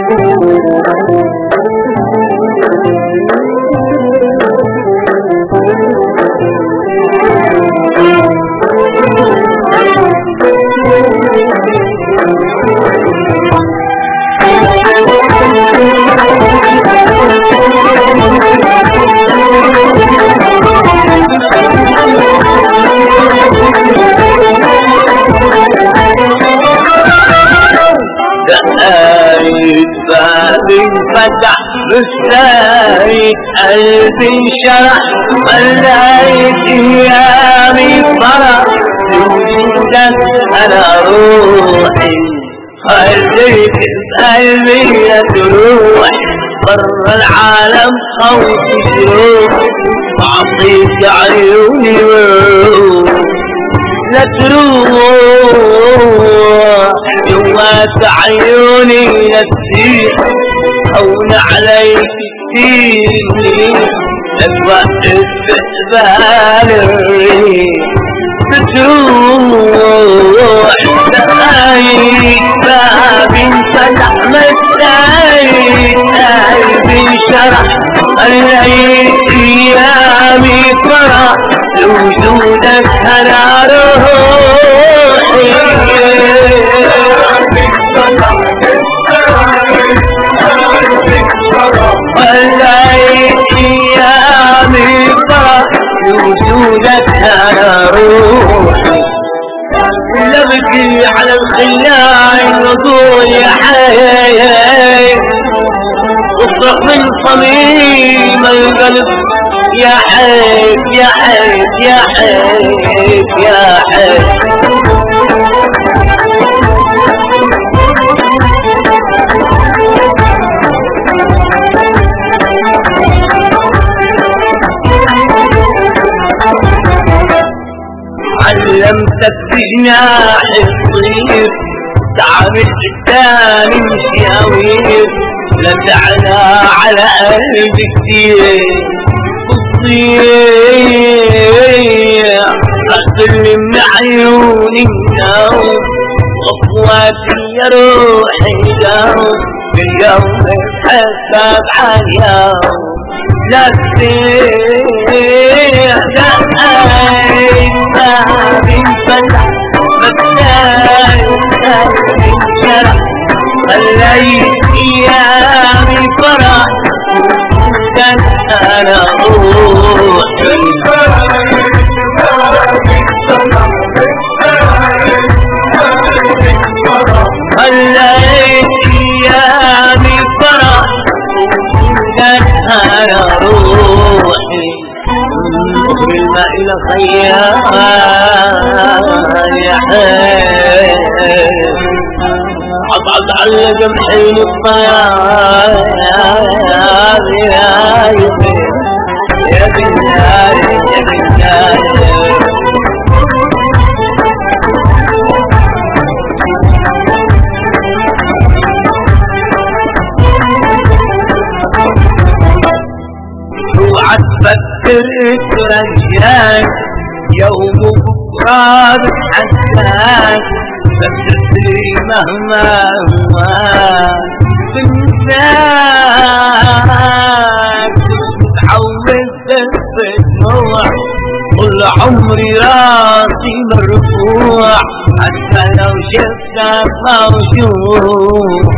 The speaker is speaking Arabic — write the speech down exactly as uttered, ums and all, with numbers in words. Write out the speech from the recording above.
فتح بسلايت قلبي انشرح ملايت ايامي فرح بوجودك انا روحي خليك بقلبي لا تروح برا العالم خوفي جروح اعطيك عيوني وروح لا تروح جوات عيوني لا تسيح هون عليك كتير لا توقف بال الريح بتروح دقايق بابي انفتح مسايق قلبي انشرح خليت ايامي فرح لوجودك انا روحي خليت ايامي فرح لوجودك انا روحي لا بكي على الخلاي نقول يا حي اصرخ من صميم القلب يا حيف يا حيف يا حيف يا حيف علمتك بجناح الطير تعمل قدامي مشاوير لا تعلى على قلبي كتير بتضيع اغسل من عيوني النوم خطواتي يا روحي دوم باليوم اتحسب عاليوم لا تسيح دقايق بابي انفتح مسايق قلبي انشرح خليت ايامي فرح وجودك انا روحي خليت ايامي فرح وجودك انا روحي بالماء الى خيال يا حيل عضعض على جمحين الطيار يا يبي يا بنيان يا بنيان اوعى تفكر ترجعك يوم بكره بتحساك بس مهما هو تنساك تتحول دموع طول عمري راسي مرفوع حتى لو شفتك موجود